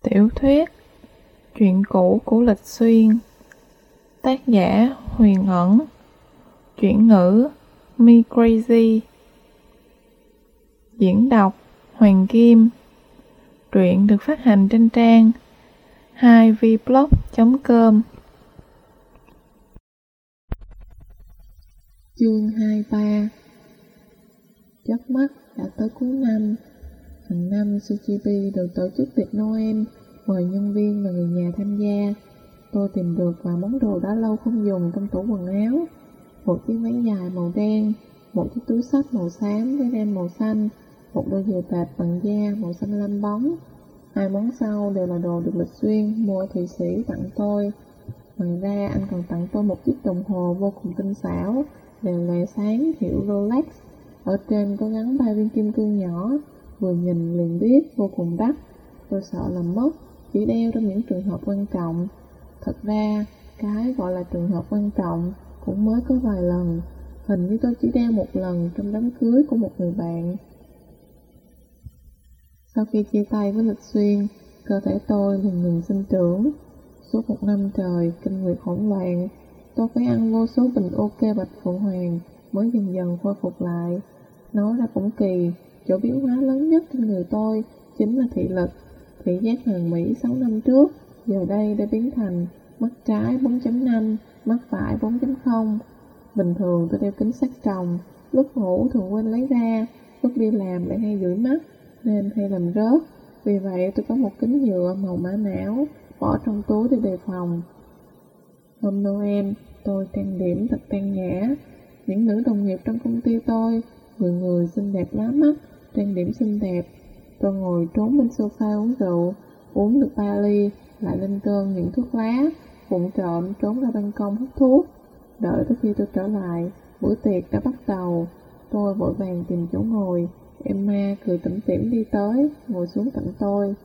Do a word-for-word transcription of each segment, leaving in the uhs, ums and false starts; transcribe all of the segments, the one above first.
Tiểu thuyết Chuyện cũ của Lịch Xuyên. Tác giả Huyền Ẩn. Chuyển ngữ Me Crazy. Diễn đọc Hoàng Kim. Truyện được phát hành trên trang hai v blog chấm com. Chương hai mươi ba. Chớp mắt đã tới cuối năm. Hàng năm xê giê pê đều tổ chức tiệc Noel, mời nhân viên và người nhà tham gia. Tôi tìm được vài món đồ đã lâu không dùng trong tủ quần áo. Một chiếc váy dài màu đen, một chiếc túi xách màu xám với ren màu xanh, một đôi giày bệt bằng da màu xanh lam bóng. Hai món sau đều là đồ được Lịch Xuyên mua ở Thụy Sĩ tặng tôi. Ngoài ra anh còn tặng tôi một chiếc đồng hồ vô cùng tinh xảo, đèn led sáng hiệu Rolex. Ở trên có gắn ba viên kim cương nhỏ, vừa nhìn liền biết vô cùng đắt. Tôi sợ làm mất, chỉ đeo trong những trường hợp quan trọng. Thật ra, cái gọi là trường hợp quan trọng cũng mới có vài lần. Hình như tôi chỉ đeo một lần trong đám cưới của một người bạn. Sau khi chia tay với Lịch Xuyên, cơ thể tôi liền ngừng sinh trưởng. Suốt một năm trời, kinh nguyệt hỗn loạn, tôi phải ăn vô số bình ok bạch phượng hoàng mới dần dần khôi phục lại. Nói ra cũng kỳ, chỗ biến hóa lớn nhất trên người tôi chính là thị lực. Thị giác hoàn mỹ sáu năm trước, giờ đây đã biến thành mắt trái bốn chấm năm, mắt phải bốn chấm không. Bình thường tôi đeo kính sát tròng, lúc ngủ thường quên lấy ra, lúc đi làm lại hay dụi mắt nên hay làm rớt. Vì vậy tôi có một kính nhựa màu mã não bỏ trong túi để đề phòng. Hôm Noel, tôi trang điểm thật tao nhã. Những nữ đồng nghiệp trong công ty tôi, người người xinh đẹp lá mắt, trang điểm xinh đẹp. Tôi ngồi trốn bên sofa uống rượu, uống được ba ly, lại lên cơn những thuốc lá, vụng trộm trốn ra ban công hút thuốc. Đợi tới khi tôi trở lại, bữa tiệc đã bắt đầu. Tôi vội vàng tìm chỗ ngồi. Emma cười tủm tỉm đi tới, ngồi xuống cạnh tôi.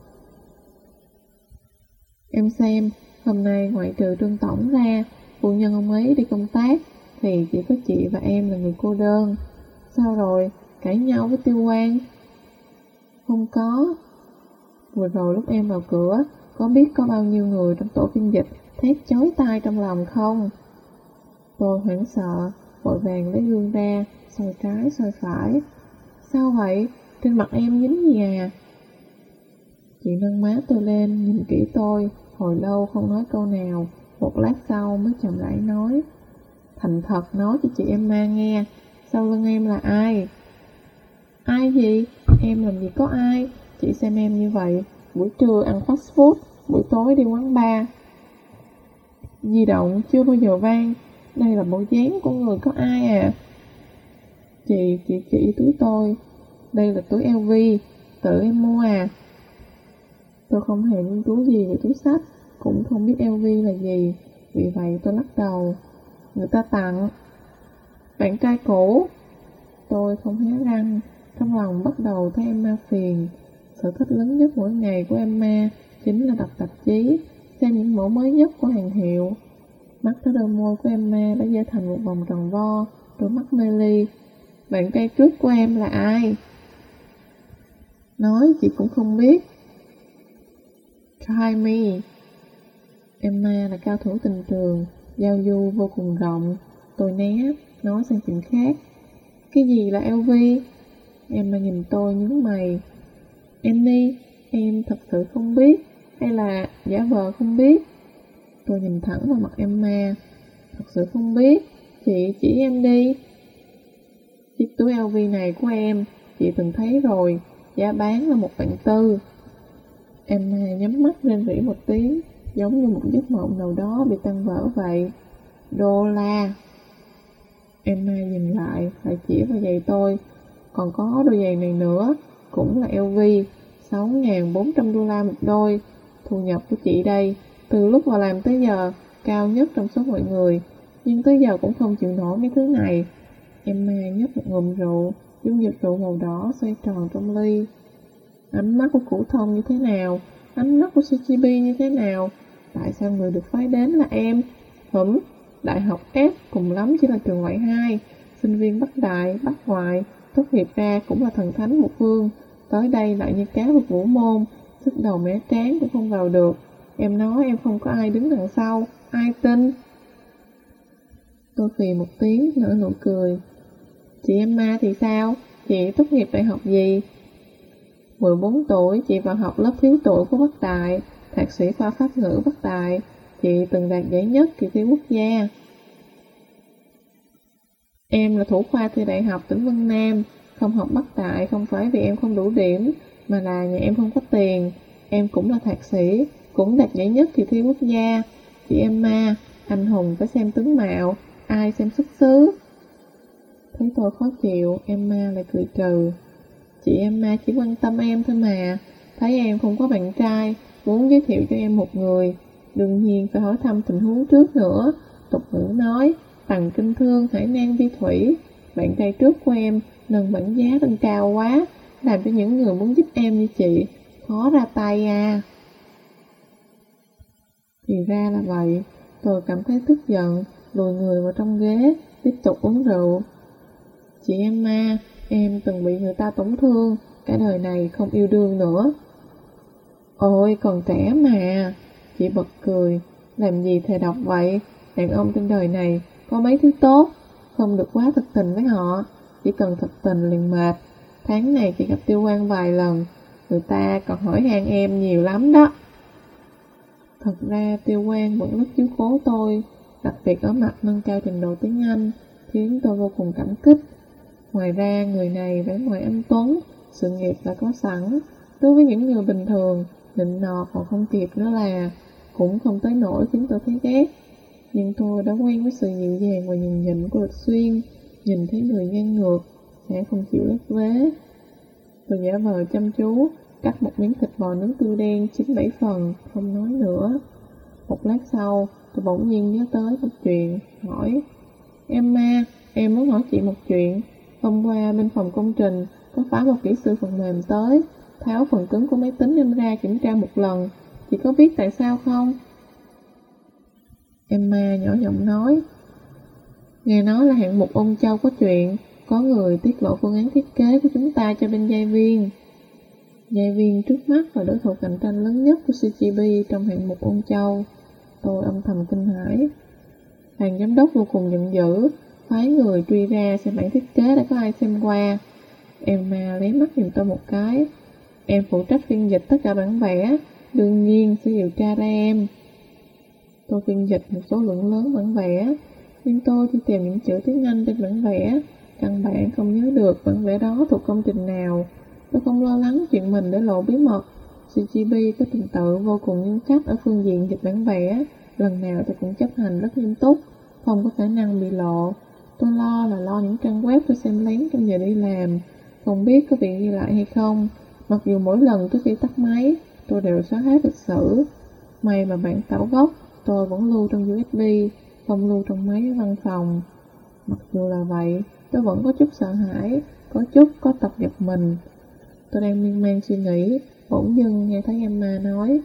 Em xem, hôm nay ngoại trừ Trương Tổng ra, phu nhân ông ấy đi công tác, thì chỉ có chị và em là người cô đơn. Sao rồi, cãi nhau với Tiêu Quang? Không có. Vừa rồi lúc em vào cửa, có biết có bao nhiêu người trong tổ phiên dịch thét chói tai trong lòng không? Tôi hoảng sợ, vội vàng lấy gương ra, soi trái soi phải. Sao vậy? Trên mặt em dính gì à? Chị nâng má tôi lên, nhìn kỹ tôi, hồi lâu không nói câu nào. Một lát sau mới chậm rãi nói. Thành thật nói cho chị Emma nghe, sau lưng em là ai? Ai gì? Em làm gì có ai? Chị xem em như vậy, buổi trưa ăn fast food, buổi tối đi quán bar. Di động chưa bao giờ vang, đây là bộ dáng của người có ai à? Chị, chị chỉ túi tôi, đây là túi eo vi, tự em mua à? Tôi không hề nghiên cứu gì về túi xách, cũng không biết eo vi là gì, vì vậy tôi lắc đầu. Người ta tặng. Bạn trai cũ. Tôi không hé răng, trong lòng bắt đầu thấy Emma phiền. Sở thích lớn nhất mỗi ngày của Emma chính là đọc tạp chí, xem những mẫu mới nhất của hàng hiệu. Mắt tới đôi môi của Emma đã dơ thành một vòng tròn vo, đôi mắt mê ly. Bạn trai trước của em là ai? Nói chị cũng không biết. Try me. Emma là cao thủ tình trường, giao du vô cùng rộng. Tôi né, nói sang chuyện khác. Cái gì là eo vi? Emma nhìn tôi nhướng mày. Annie, em thật sự không biết, hay là giả vờ không biết? Tôi nhìn thẳng vào mặt Emma. Thật sự không biết, chị chỉ em đi. Chiếc túi eo vi này của em, chị từng thấy rồi, giá bán là một vạn tư. Emma nhắm mắt rên rỉ một tiếng, giống như một giấc mộng nào đó bị tan vỡ vậy. Đô la. Emma dừng lại, lại chỉ vào giày tôi. Còn có đôi giày này nữa, cũng là eo vi, sáu nghìn bốn trăm đô la một đôi. Thu nhập của chị đây, từ lúc vào làm tới giờ, cao nhất trong số mọi người, nhưng tới giờ cũng không chịu nổi mấy thứ này. Emma nhấp một ngụm rượu, dung dịch rượu màu đỏ xoay tròn trong ly. Ánh mắt của Cửu Thông như thế nào? Ánh mắt của xê giê pê như thế nào? Tại sao người được phái đến là em? Hửm, đại học F cùng lắm chỉ là trường loại hai, sinh viên Bắc Đại, Bắc Ngoại, tốt nghiệp ra cũng là thần thánh một phương, tới đây lại như cá vực vũ môn, Sức đầu mẻ trán cũng không vào được. Em nói em không có ai đứng đằng sau, ai tin? Tôi phì một tiếng, nở nụ cười. Chị Emma thì sao? Chị tốt nghiệp đại học gì? mười bốn tuổi, chị vào học lớp thiếu tuổi của Bắc Đại, thạc sĩ khoa Pháp ngữ Bắc Đại. Chị từng đạt giải nhất kỳ thi quốc gia. Em là thủ khoa thi đại học tỉnh Vân Nam. Không học Bắc Đại không phải vì em không đủ điểm, mà là nhà em không có tiền. Em cũng là thạc sĩ, cũng đạt giải nhất kỳ thi quốc gia. Chị Emma, anh hùng phải xem tướng mạo, ai xem xuất xứ. Thấy tôi khó chịu, Emma lại cười trừ. Chị Emma chỉ quan tâm em thôi mà. Thấy em không có bạn trai, muốn giới thiệu cho em một người. Đương nhiên phải hỏi thăm tình huống trước nữa. Tục ngữ nói, bằng kinh thương hải nan vi thủy. Bạn trai trước của em nâng bản giá lên cao quá, làm cho những người muốn giúp em như chị khó ra tay à. Thì ra là vậy. Tôi cảm thấy tức giận, lùi người vào trong ghế, tiếp tục uống rượu. Chị Emma, em từng bị người ta tổn thương, cả đời này không yêu đương nữa. Ôi, còn trẻ mà. Chị bật cười, làm gì thề độc vậy? Đàn ông trên đời này có mấy thứ tốt, không được quá thực tình với họ. Chỉ cần thực tình liền mệt. Tháng này chị gặp Tiêu Quang vài lần, người ta còn hỏi han em nhiều lắm đó. Thật ra Tiêu Quang vẫn rất chiếu cố tôi, đặc biệt ở mặt nâng cao trình độ tiếng Anh, khiến tôi vô cùng cảm kích. Ngoài ra, người này vẻ ngoài anh tuấn, sự nghiệp là có sẵn. Đối với những người bình thường, nịnh nọt còn không kịp nữa là, cũng không tới nỗi khiến tôi thấy ghét. Nhưng tôi đã quen với sự dịu dàng và nhường nhịn của Lịch Xuyên, nhìn thấy người ngang ngược, sẽ không chịu lép vế. Tôi giả vờ chăm chú, cắt một miếng thịt bò nướng tương đen chín bảy phần, không nói nữa. Một lát sau, tôi bỗng nhiên nhớ tới một chuyện, hỏi: Emma, em muốn hỏi chị một chuyện. Hôm qua bên phòng công trình có phải một kỹ sư phần mềm tới, tháo phần cứng của máy tính em ra kiểm tra một lần. Chị có biết tại sao không? Emma nhỏ giọng nói: Nghe nói là hạng mục Ôn Châu có chuyện, có người tiết lộ phương án thiết kế của chúng ta cho bên Giai Viên. Giai Viên trước mắt là đối thủ cạnh tranh lớn nhất của xê giê pê trong hạng mục Ôn Châu. Tôi âm thầm kinh hãi. Hàng giám đốc vô cùng giận dữ, phái người truy ra xem bản thiết kế đã có ai xem qua. Emma lấy mắt nhìn tôi một cái. Em phụ trách phiên dịch tất cả bản vẽ, đương nhiên sẽ điều tra ra em. Tôi phiên dịch một số lượng lớn bản vẽ, nhưng tôi chỉ tìm những chữ tiếng Anh trên bản vẽ, căn bản không nhớ được bản vẽ đó thuộc công trình nào. Tôi không lo lắng chuyện mình để lộ bí mật. xê giê pê có trình tự vô cùng nghiêm khắc ở phương diện dịch bản vẽ, lần nào tôi cũng chấp hành rất nghiêm túc, không có khả năng bị lộ. Tôi lo là lo những trang web tôi xem lén trong giờ đi làm, không biết có bị ghi lại hay không. Mặc dù mỗi lần trước khi tắt máy, tôi đều xóa hết lịch sử. May mà bản tảo gốc tôi vẫn lưu trong u ét bê, không lưu trong máy ở văn phòng. Mặc dù là vậy, tôi vẫn có chút sợ hãi, có chút có tập giật mình. Tôi đang miên man suy nghĩ, bỗng dưng nghe thấy Emma nói: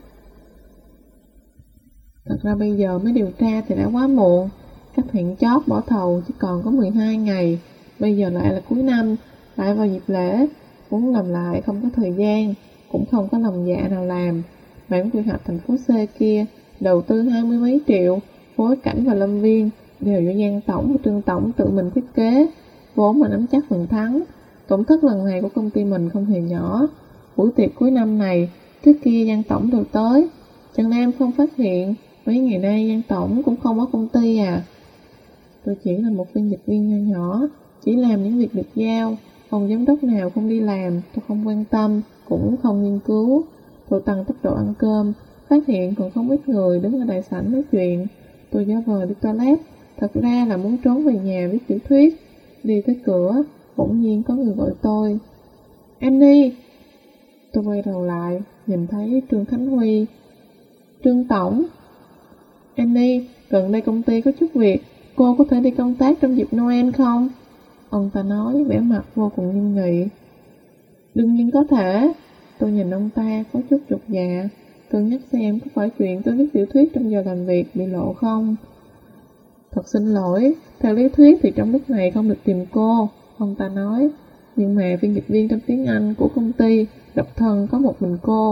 Thật ra bây giờ mới điều tra thì đã quá muộn. Các hẹn chót bỏ thầu chỉ còn có mười hai ngày. Bây giờ lại là cuối năm, lại vào dịp lễ. Muốn làm lại không có thời gian, cũng không có lòng dạ nào làm. Bản quy hoạch thành phố C kia đầu tư hai mươi mấy triệu, phối cảnh và lâm viên đều do Giang Tổng và Trương Tổng tự mình thiết kế, vốn mà nắm chắc phần thắng. Tổn thất lần này của công ty mình không hề nhỏ. Buổi tiệc cuối năm này, trước kia Giang Tổng đều tới. Chẳng lẽ em không phát hiện mấy ngày nay Giang Tổng cũng không có công ty à? Tôi chỉ là một phiên dịch viên nho nhỏ, chỉ làm những việc được giao. Phòng giám đốc nào không đi làm, tôi không quan tâm, cũng không nghiên cứu. Tôi tăng tốc độ ăn cơm, phát hiện còn không ít người đứng ở đại sảnh nói chuyện. Tôi giả vờ đi toilet, thật ra là muốn trốn về nhà viết tiểu thuyết. Đi tới cửa, bỗng nhiên có người gọi tôi: Annie! Tôi quay đầu lại, nhìn thấy Trương Khánh Huy. Trương Tổng! Annie, gần đây công ty có chút việc, cô có thể đi công tác trong dịp Noel không? Ông ta nói vẻ mặt vô cùng nghiêm nghị. Đương nhiên có thể. Tôi nhìn ông ta có chút chột dạ, cân nhắc xem có phải chuyện tôi viết tiểu thuyết trong giờ làm việc bị lộ không. Thật xin lỗi, theo lý thuyết thì trong lúc này không được tìm cô, ông ta nói. Nhưng mà phiên dịch viên trong tiếng Anh của công ty độc thân có một mình cô,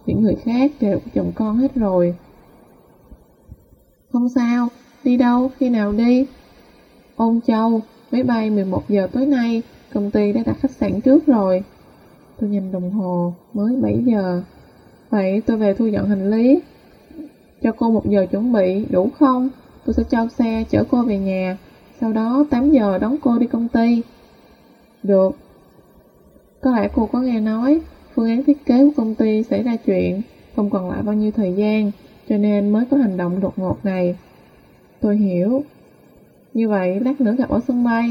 những người khác đều có chồng con hết rồi. Không sao, đi đâu, khi nào đi? Ôn Châu, máy bay mười một giờ tối nay, công ty đã đặt khách sạn trước rồi. Tôi nhìn đồng hồ, mới bảy giờ. Vậy tôi về thu dọn hành lý. Cho cô một giờ chuẩn bị, đủ không? Tôi sẽ cho xe chở cô về nhà, sau đó tám giờ đón cô đi công ty. Được. Có lẽ cô có nghe nói phương án thiết kế của công ty xảy ra chuyện, không còn lại bao nhiêu thời gian, cho nên mới có hành động đột ngột này. Tôi hiểu. Như vậy lát nữa gặp ở sân bay.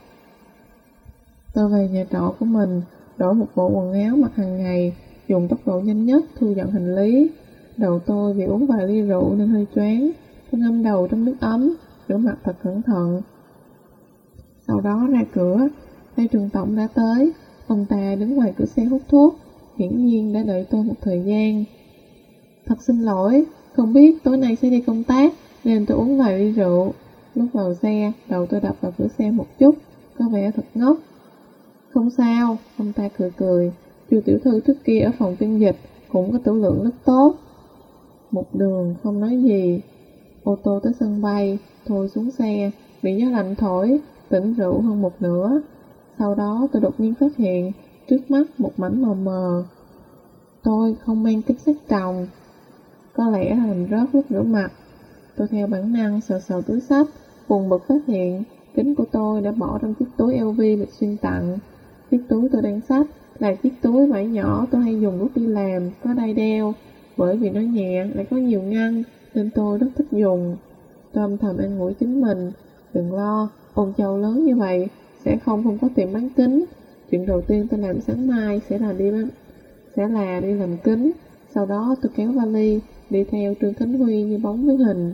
Tôi về nhà trọ của mình, đổi một bộ quần áo mặc hàng ngày, dùng tốc độ nhanh nhất thu dọn hành lý. Đầu tôi vì uống vài ly rượu nên hơi choáng. Tôi ngâm đầu trong nước ấm, rửa mặt thật cẩn thận. Sau đó ra cửa, thấy Trường Tổng đã tới. Ông ta đứng ngoài cửa xe hút thuốc, hiển nhiên đã đợi tôi một thời gian. Thật xin lỗi, không biết tối nay sẽ đi công tác nên tôi uống vài ly rượu. Lúc vào xe, đầu tôi đập vào cửa xe một chút, có vẻ thật ngốc. Không sao, ông ta cười cười. Chu tiểu thư trước kia ở phòng phiên dịch cũng có tửu lượng rất tốt. Một đường không nói gì. Ô tô tới sân bay, tôi xuống xe, bị gió lạnh thổi, tỉnh rượu hơn một nửa. Sau đó tôi đột nhiên phát hiện trước mắt một mảnh mờ mờ. Tôi không mang kính sát tròng. Có lẽ là mình rớt lúc rửa mặt. Tôi theo bản năng sờ sờ túi xách, buồn bực phát hiện kính của tôi đã bỏ trong chiếc túi eo vi được Xuyên tặng. Chiếc túi tôi đang xách là chiếc túi vải nhỏ tôi hay dùng lúc đi làm, có đai đeo. Bởi vì nó nhẹ, lại có nhiều ngăn, nên tôi rất thích dùng. Tôi âm thầm an ủi chính mình. Đừng lo, Ôn Châu lớn như vậy, sẽ không không có tiệm bán kính. Chuyện đầu tiên tôi làm sáng mai sẽ là đi bán, sẽ là đi làm kính. Sau đó tôi kéo vali, đi theo Trương Khánh Huy như bóng với hình.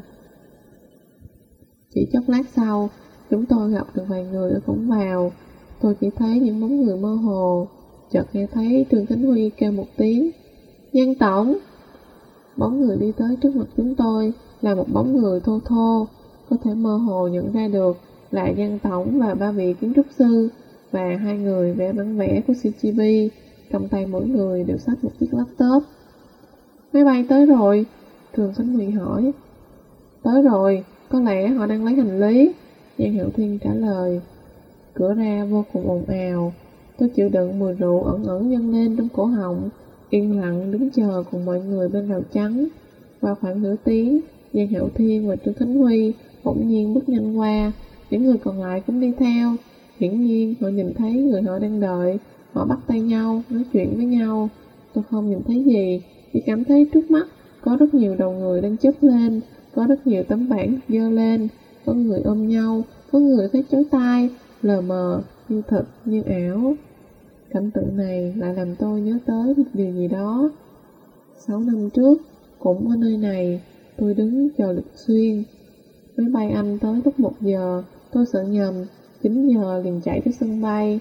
Chỉ chốc lát sau, chúng tôi gặp được vài người ở cổng vào. Tôi chỉ thấy những bóng người mơ hồ. Chợt nghe thấy Trương Khánh Huy kêu một tiếng Giang Tổng. Bóng người đi tới trước mặt chúng tôi là một bóng người thô thô, có thể mơ hồ nhận ra được là Giang Tổng và ba vị kiến trúc sư, và hai người vẽ bản vẽ của xê giê pê, trong tay mỗi người đều xách một chiếc laptop. Máy bay tới rồi, Trương Khánh Huy hỏi. Tới rồi, có lẽ họ đang lấy hành lý, Giang Hạo Thiên trả lời. Cửa ra vô cùng ồn ào, tôi chịu đựng mùi rượu ẩn ẩn dâng lên trong cổ họng, yên lặng đứng chờ cùng mọi người bên rào trắng. Qua khoảng nửa tiếng, Giang Hạo Thiên và Trương Khánh Huy bỗng nhiên bước nhanh qua, những người còn lại cũng đi theo. Hiển nhiên họ nhìn thấy người họ đang đợi, họ bắt tay nhau, nói chuyện với nhau. Tôi không nhìn thấy gì, chỉ cảm thấy trước mắt có rất nhiều đầu người đang chớp lên, có rất nhiều tấm bảng giơ lên, có người ôm nhau, có người thấy chói tai, lờ mờ, như thật, như ảo. Cảnh tượng này lại làm tôi nhớ tới một điều gì đó. Sáu năm trước, cũng ở nơi này, tôi đứng chờ Lịch Xuyên. Máy bay Anh tới lúc một giờ, tôi sợ nhầm, chín giờ liền chạy tới sân bay.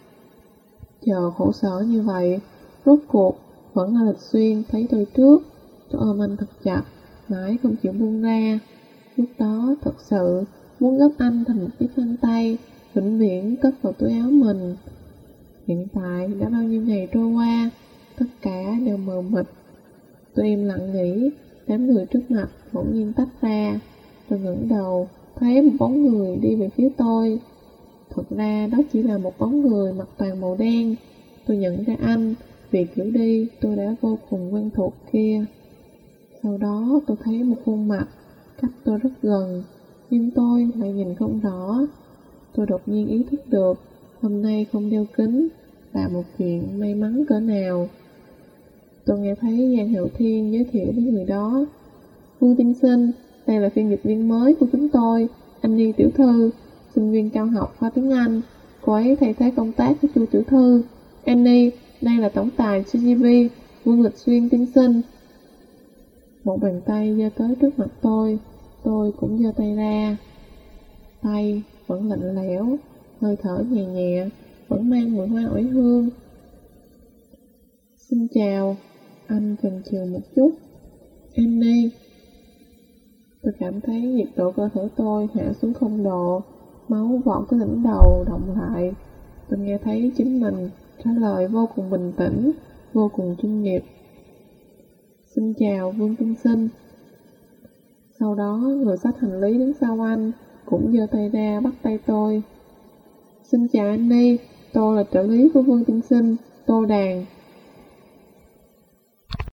Chờ khổ sở như vậy, rốt cuộc vẫn là Lịch Xuyên thấy tôi trước. Tôi ôm anh thật chặt, mãi không chịu buông ra. Lúc đó thật sự muốn gấp anh thành một chiếc khăn tay, vĩnh viễn cất vào túi áo mình. Hiện tại đã bao nhiêu ngày trôi qua, tất cả đều mờ mịt. Tôi im lặng nghĩ, đám người trước mặt bỗng nhiên tách ra. Tôi ngẩng đầu, thấy một bóng người đi về phía tôi. Thật ra đó chỉ là một bóng người mặc toàn màu đen. Tôi nhận ra anh, vì kiểu đi tôi đã vô cùng quen thuộc kia. Sau đó tôi thấy một khuôn mặt, cách tôi rất gần, nhưng tôi lại nhìn không rõ. Tôi đột nhiên ý thức được, hôm nay không đeo kính là một chuyện may mắn cỡ nào. Tôi nghe thấy Giang Hạo Thiên giới thiệu với người đó. Vương tiên sinh, đây là phiên dịch viên mới của chúng tôi, Annie tiểu thư, sinh viên cao học khoa tiếng Anh. Cô ấy thay thế công tác của Chu tiểu thư. Annie, đây là tổng tài xê giê pê, Vương Lịch Xuyên tiên sinh. Một bàn tay giơ tới trước mặt tôi, tôi cũng giơ tay ra. Tay vẫn lạnh lẽo, hơi thở nhẹ nhẹ, vẫn mang mùi hoa oải hương. Xin chào, anh chần chừ một chút. Annie. Tôi cảm thấy nhiệt độ cơ thể tôi hạ xuống không độ, máu vọt tới đỉnh đầu động lại. Tôi nghe thấy chính mình trả lời vô cùng bình tĩnh, vô cùng chuyên nghiệp. Xin chào Vương Tiên Sinh. Sau đó người xách hành lý đứng sau anh cũng giơ tay ra bắt tay tôi. Xin chào anh đi, tôi là trợ lý của Vương Tiên Sinh, Tô Đàn.